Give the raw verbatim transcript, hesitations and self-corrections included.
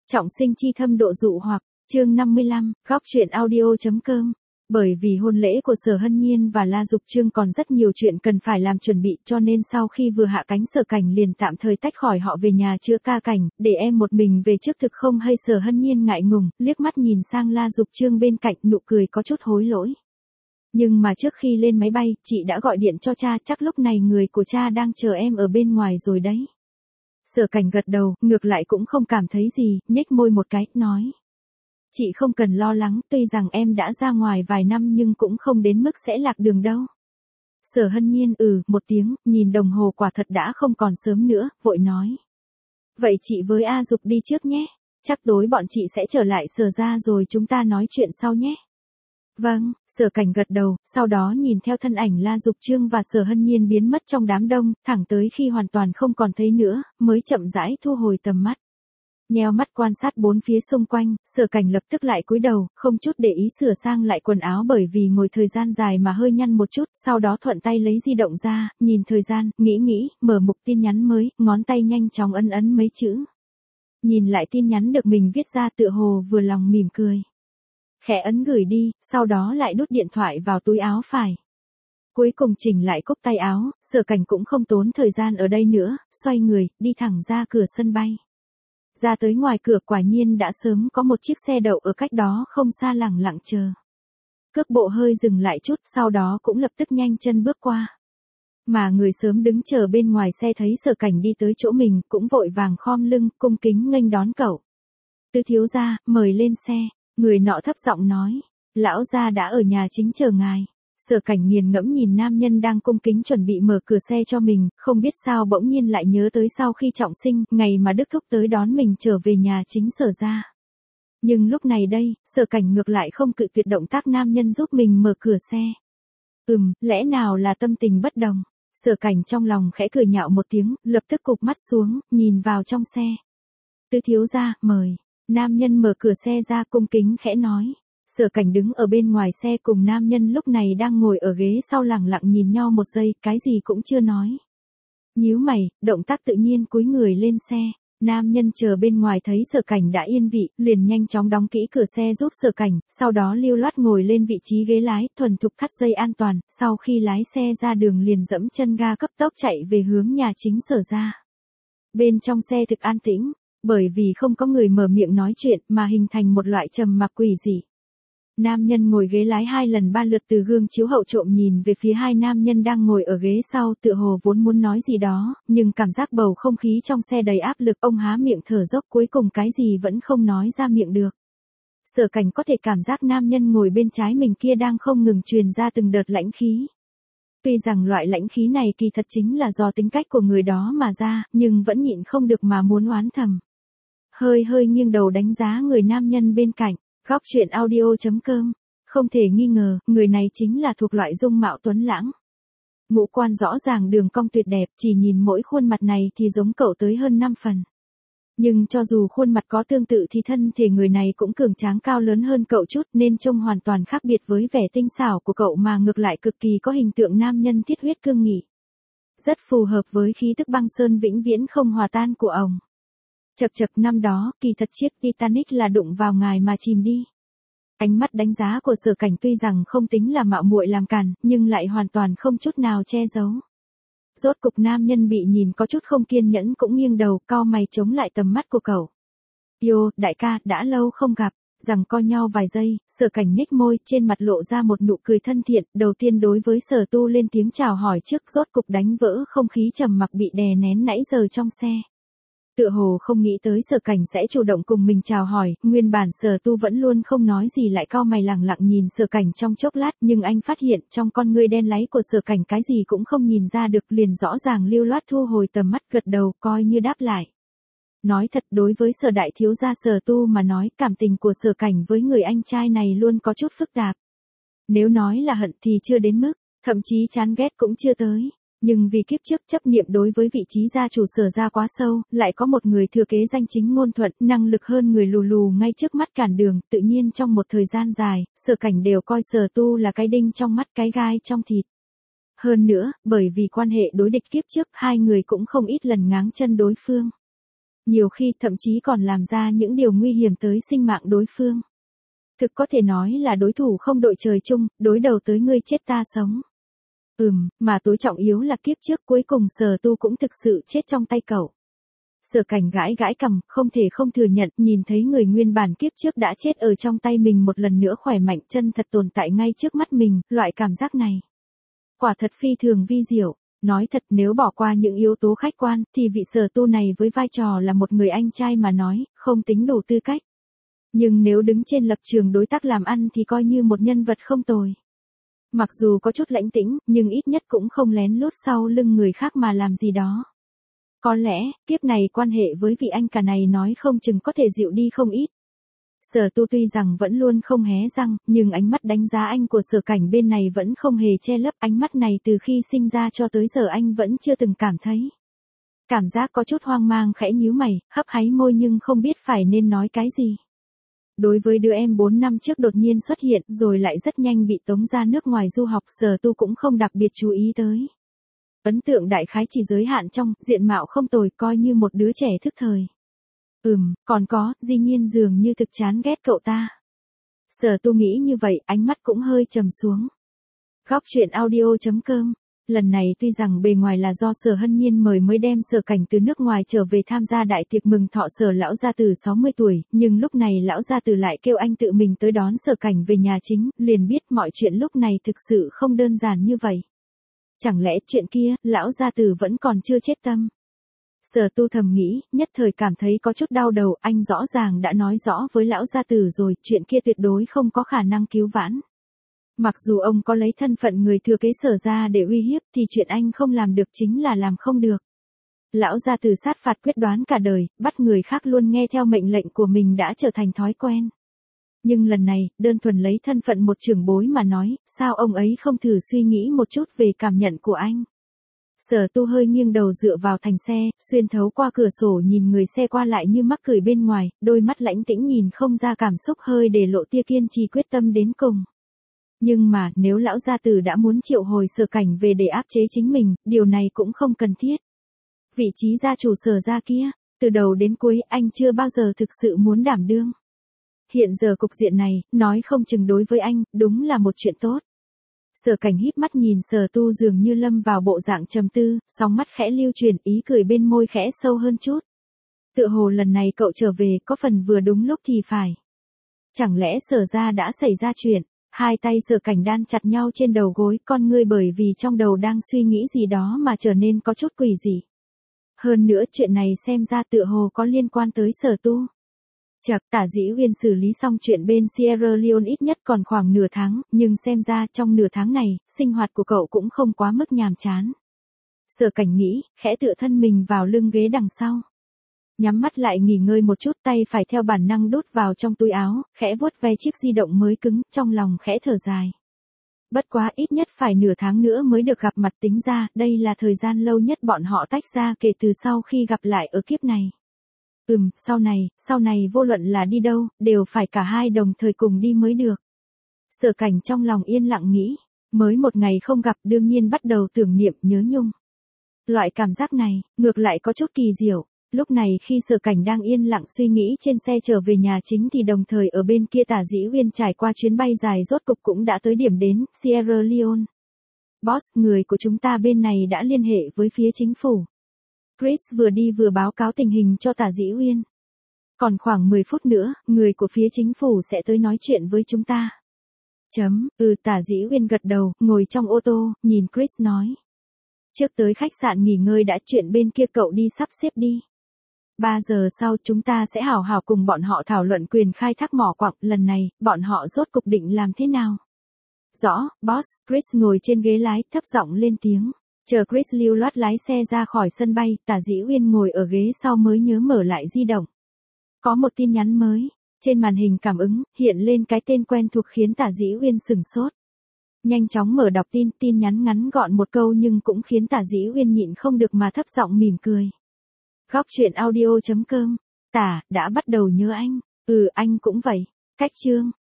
Trọng sinh chi thâm độ dụ hoặc, chương năm mươi lăm, góc truyện audio.com. Bởi vì hôn lễ của Sở Hân Nhiên và La Dục Trương còn rất nhiều chuyện cần phải làm chuẩn bị, cho nên sau khi vừa hạ cánh Sở Cảnh liền tạm thời tách khỏi họ về nhà chữa ca cảnh, để em một mình về trước thực không hay. Sở Hân Nhiên ngại ngùng, liếc mắt nhìn sang La Dục Trương bên cạnh, nụ cười có chút hối lỗi. Nhưng mà trước khi lên máy bay, chị đã gọi điện cho cha, chắc lúc này người của cha đang chờ em ở bên ngoài rồi đấy. Sở Cảnh gật đầu, ngược lại cũng không cảm thấy gì, nhếch môi một cái, nói. Chị không cần lo lắng, tuy rằng em đã ra ngoài vài năm nhưng cũng không đến mức sẽ lạc đường đâu. Sở Hân Nhiên ừ, một tiếng, nhìn đồng hồ quả thật đã không còn sớm nữa, vội nói. Vậy chị với A Dục đi trước nhé, chắc tối bọn chị sẽ trở lại Sở ra rồi chúng ta nói chuyện sau nhé. Vâng, Sở Cảnh gật đầu, sau đó nhìn theo thân ảnh La Dục Trương và Sở Hân Nhiên biến mất trong đám đông, thẳng tới khi hoàn toàn không còn thấy nữa, mới chậm rãi thu hồi tầm mắt. Nheo mắt quan sát bốn phía xung quanh, Sở Cảnh lập tức lại cúi đầu, không chút để ý sửa sang lại quần áo bởi vì ngồi thời gian dài mà hơi nhăn một chút, sau đó thuận tay lấy di động ra, nhìn thời gian, nghĩ nghĩ, mở mục tin nhắn mới, ngón tay nhanh chóng ấn ấn mấy chữ. Nhìn lại tin nhắn được mình viết ra tựa hồ vừa lòng mỉm cười. Khẽ ấn gửi đi, sau đó lại đút điện thoại vào túi áo phải. Cuối cùng chỉnh lại cúc tay áo, Sở Cảnh cũng không tốn thời gian ở đây nữa, xoay người, đi thẳng ra cửa sân bay. Ra tới ngoài cửa quả nhiên đã sớm có một chiếc xe đậu ở cách đó không xa lẳng lặng chờ. Cước bộ hơi dừng lại chút, sau đó cũng lập tức nhanh chân bước qua. Mà người sớm đứng chờ bên ngoài xe thấy Sở Cảnh đi tới chỗ mình, cũng vội vàng khom lưng, cung kính nghênh đón cậu. Tứ thiếu gia, mời lên xe. Người nọ thấp giọng nói, lão gia đã ở nhà chính chờ ngài. Sở Cảnh nghiền ngẫm nhìn nam nhân đang cung kính chuẩn bị mở cửa xe cho mình, không biết sao bỗng nhiên lại nhớ tới sau khi trọng sinh, ngày mà Đức Thúc tới đón mình trở về nhà chính Sở ra. Nhưng lúc này đây, Sở Cảnh ngược lại không cự tuyệt động tác nam nhân giúp mình mở cửa xe. Ừm, lẽ nào là tâm tình bất đồng? Sở Cảnh trong lòng khẽ cười nhạo một tiếng, lập tức cụp mắt xuống, nhìn vào trong xe. Tứ thiếu gia, mời. Nam nhân mở cửa xe ra cung kính khẽ nói. Sở Cảnh đứng ở bên ngoài xe cùng nam nhân lúc này đang ngồi ở ghế sau lẳng lặng nhìn nhau một giây, cái gì cũng chưa nói. Nhíu mày, động tác tự nhiên cúi người lên xe. Nam nhân chờ bên ngoài thấy Sở Cảnh đã yên vị, liền nhanh chóng đóng kỹ cửa xe giúp Sở Cảnh, sau đó lưu loát ngồi lên vị trí ghế lái, thuần thục thắt dây an toàn, sau khi lái xe ra đường liền dẫm chân ga cấp tốc chạy về hướng nhà chính Sở ra. Bên trong xe thực an tĩnh. Bởi vì không có người mở miệng nói chuyện mà hình thành một loại trầm mặc quỷ dị. Nam nhân ngồi ghế lái hai lần ba lượt từ gương chiếu hậu trộm nhìn về phía hai nam nhân đang ngồi ở ghế sau, tựa hồ vốn muốn nói gì đó, nhưng cảm giác bầu không khí trong xe đầy áp lực, ông há miệng thở dốc cuối cùng cái gì vẫn không nói ra miệng được. Sở Cảnh có thể cảm giác nam nhân ngồi bên trái mình kia đang không ngừng truyền ra từng đợt lãnh khí. Tuy rằng loại lãnh khí này kỳ thật chính là do tính cách của người đó mà ra, nhưng vẫn nhịn không được mà muốn oán thầm. Hơi hơi nghiêng đầu đánh giá người nam nhân bên cạnh, góc truyện audio.com, không thể nghi ngờ, người này chính là thuộc loại dung mạo tuấn lãng. Ngũ quan rõ ràng đường cong tuyệt đẹp, chỉ nhìn mỗi khuôn mặt này thì giống cậu tới hơn năm phần. Nhưng cho dù khuôn mặt có tương tự thì thân thể người này cũng cường tráng cao lớn hơn cậu chút nên trông hoàn toàn khác biệt với vẻ tinh xảo của cậu mà ngược lại cực kỳ có hình tượng nam nhân thiết huyết cương nghị. Rất phù hợp với khí tức băng sơn vĩnh viễn không hòa tan của ông. Chật chật năm đó, kỳ thật chiếc Titanic là đụng vào ngài mà chìm đi. Ánh mắt đánh giá của Sở Cảnh tuy rằng không tính là mạo muội làm càn, nhưng lại hoàn toàn không chút nào che giấu. Rốt cục nam nhân bị nhìn có chút không kiên nhẫn cũng nghiêng đầu, cau mày chống lại tầm mắt của cậu. Yo, đại ca, đã lâu không gặp, rằng co nhau vài giây, Sở Cảnh nhếch môi, trên mặt lộ ra một nụ cười thân thiện, đầu tiên đối với Sở Tu lên tiếng chào hỏi trước, rốt cục đánh vỡ không khí trầm mặc bị đè nén nãy giờ trong xe. Tựa hồ không nghĩ tới Sở Cảnh sẽ chủ động cùng mình chào hỏi, nguyên bản Sở Tu vẫn luôn không nói gì lại cau mày lẳng lặng nhìn Sở Cảnh trong chốc lát, nhưng anh phát hiện trong con ngươi đen láy của Sở Cảnh cái gì cũng không nhìn ra được, liền rõ ràng lưu loát thu hồi tầm mắt, gật đầu coi như đáp lại. Nói thật, đối với Sở đại thiếu gia Sở Tu mà nói, cảm tình của Sở Cảnh với người anh trai này luôn có chút phức tạp. Nếu nói là hận thì chưa đến mức, thậm chí chán ghét cũng chưa tới. Nhưng vì kiếp trước chấp niệm đối với vị trí gia chủ Sở ra quá sâu, lại có một người thừa kế danh chính ngôn thuận, năng lực hơn người lù lù ngay trước mắt cản đường, tự nhiên trong một thời gian dài, Sở Cảnh đều coi Sở Tu là cái đinh trong mắt, cái gai trong thịt. Hơn nữa, bởi vì quan hệ đối địch kiếp trước, hai người cũng không ít lần ngáng chân đối phương. Nhiều khi thậm chí còn làm ra những điều nguy hiểm tới sinh mạng đối phương. Thực có thể nói là đối thủ không đội trời chung, đối đầu tới ngươi chết ta sống. Ừm, mà tối trọng yếu là kiếp trước cuối cùng Sở Tu cũng thực sự chết trong tay cậu. Sở Cảnh gãi gãi cằm, không thể không thừa nhận, nhìn thấy người nguyên bản kiếp trước đã chết ở trong tay mình một lần nữa khỏe mạnh chân thật tồn tại ngay trước mắt mình, loại cảm giác này. Quả thật phi thường vi diệu. Nói thật nếu bỏ qua những yếu tố khách quan, thì vị Sở Tu này với vai trò là một người anh trai mà nói, không tính đủ tư cách. Nhưng nếu đứng trên lập trường đối tác làm ăn thì coi như một nhân vật không tồi. Mặc dù có chút lãnh tĩnh, nhưng ít nhất cũng không lén lút sau lưng người khác mà làm gì đó. Có lẽ, kiếp này quan hệ với vị anh cả này nói không chừng có thể dịu đi không ít. Sở Tu tuy rằng vẫn luôn không hé răng, nhưng ánh mắt đánh giá anh của Sở Cảnh bên này vẫn không hề che lấp. Ánh mắt này từ khi sinh ra cho tới giờ anh vẫn chưa từng cảm thấy. Cảm giác có chút hoang mang khẽ nhíu mày, hấp háy môi nhưng không biết phải nên nói cái gì. Đối với đứa em bốn năm trước đột nhiên xuất hiện rồi lại rất nhanh bị tống ra nước ngoài du học, Sở Tu cũng không đặc biệt chú ý tới. Ấn tượng đại khái chỉ giới hạn trong diện mạo không tồi, coi như một đứa trẻ thức thời. Ừm, còn có, Di Nhiên dường như thực chán ghét cậu ta. Sở Tu nghĩ như vậy, ánh mắt cũng hơi trầm xuống. Góc truyện audio chấm com. Lần này tuy rằng bề ngoài là do Sở Hân Nhiên mời mới đem Sở Cảnh từ nước ngoài trở về tham gia đại tiệc mừng thọ Sở lão gia tử sáu mươi tuổi, nhưng lúc này lão gia tử lại kêu anh tự mình tới đón Sở Cảnh về nhà chính, liền biết mọi chuyện lúc này thực sự không đơn giản như vậy. Chẳng lẽ chuyện kia, lão gia tử vẫn còn chưa chết tâm? Sở Tu thầm nghĩ, nhất thời cảm thấy có chút đau đầu, anh rõ ràng đã nói rõ với lão gia tử rồi, chuyện kia tuyệt đối không có khả năng cứu vãn. Mặc dù ông có lấy thân phận người thừa kế Sở ra để uy hiếp thì chuyện anh không làm được chính là làm không được. Lão gia tử sát phạt quyết đoán cả đời, bắt người khác luôn nghe theo mệnh lệnh của mình đã trở thành thói quen. Nhưng lần này, đơn thuần lấy thân phận một trưởng bối mà nói, sao ông ấy không thử suy nghĩ một chút về cảm nhận của anh? Sở Tu hơi nghiêng đầu dựa vào thành xe, xuyên thấu qua cửa sổ nhìn người xe qua lại như mắc cười bên ngoài, đôi mắt lãnh tĩnh nhìn không ra cảm xúc, hơi để lộ tia kiên trì quyết tâm đến cùng. Nhưng mà, nếu lão gia tử đã muốn triệu hồi Sở Cảnh về để áp chế chính mình, điều này cũng không cần thiết. Vị trí gia chủ Sở gia kia, từ đầu đến cuối anh chưa bao giờ thực sự muốn đảm đương. Hiện giờ cục diện này, nói không chừng đối với anh, đúng là một chuyện tốt. Sở Cảnh híp mắt nhìn Sở Tu dường như lâm vào bộ dạng trầm tư, sóng mắt khẽ lưu chuyển, ý cười bên môi khẽ sâu hơn chút. Tựa hồ lần này cậu trở về có phần vừa đúng lúc thì phải. Chẳng lẽ Sở ra đã xảy ra chuyện? Hai tay Sở Cảnh đan chặt nhau trên đầu gối, con ngươi bởi vì trong đầu đang suy nghĩ gì đó mà trở nên có chút quỷ dị. Hơn nữa chuyện này xem ra tựa hồ có liên quan tới Sở Tu. Chật, Tả Dĩ Uyên xử lý xong chuyện bên Sierra Leone ít nhất còn khoảng nửa tháng, nhưng xem ra trong nửa tháng này, sinh hoạt của cậu cũng không quá mức nhàm chán. Sở Cảnh nghĩ, khẽ tựa thân mình vào lưng ghế đằng sau. Nhắm mắt lại nghỉ ngơi một chút, tay phải theo bản năng đút vào trong túi áo, khẽ vuốt ve chiếc di động mới cứng, trong lòng khẽ thở dài. Bất quá ít nhất phải nửa tháng nữa mới được gặp mặt, tính ra, đây là thời gian lâu nhất bọn họ tách ra kể từ sau khi gặp lại ở kiếp này. Ừm, sau này, sau này vô luận là đi đâu, đều phải cả hai đồng thời cùng đi mới được. Sở Cảnh trong lòng yên lặng nghĩ, mới một ngày không gặp đương nhiên bắt đầu tưởng niệm nhớ nhung. Loại cảm giác này, ngược lại có chút kỳ diệu. Lúc này khi Sở Cảnh đang yên lặng suy nghĩ trên xe trở về nhà chính thì đồng thời ở bên kia Tả Dĩ Uyên trải qua chuyến bay dài rốt cục cũng đã tới điểm đến, Sierra Leone. Boss, người của chúng ta bên này đã liên hệ với phía chính phủ. Chris vừa đi vừa báo cáo tình hình cho Tả Dĩ Uyên. Còn khoảng mười phút nữa, người của phía chính phủ sẽ tới nói chuyện với chúng ta. Chấm, ừ Tả Dĩ Uyên gật đầu, ngồi trong ô tô, nhìn Chris nói. Trước tới khách sạn nghỉ ngơi đã, chuyện bên kia cậu đi sắp xếp đi. Ba giờ sau chúng ta sẽ hào hào cùng bọn họ thảo luận quyền khai thác mỏ quặng, lần này, bọn họ rốt cục định làm thế nào? Rõ, boss, Chris ngồi trên ghế lái, thấp giọng lên tiếng. Chờ Chris lưu loát lái xe ra khỏi sân bay, Tả Dĩ Uyên ngồi ở ghế sau mới nhớ mở lại di động. Có một tin nhắn mới, trên màn hình cảm ứng, hiện lên cái tên quen thuộc khiến Tả Dĩ Uyên sửng sốt. Nhanh chóng mở đọc tin, tin nhắn ngắn gọn một câu nhưng cũng khiến Tả Dĩ Uyên nhịn không được mà thấp giọng mỉm cười. Góc truyện audio chấm com, Tả, đã bắt đầu nhớ anh, ừ anh cũng vậy, cách chương.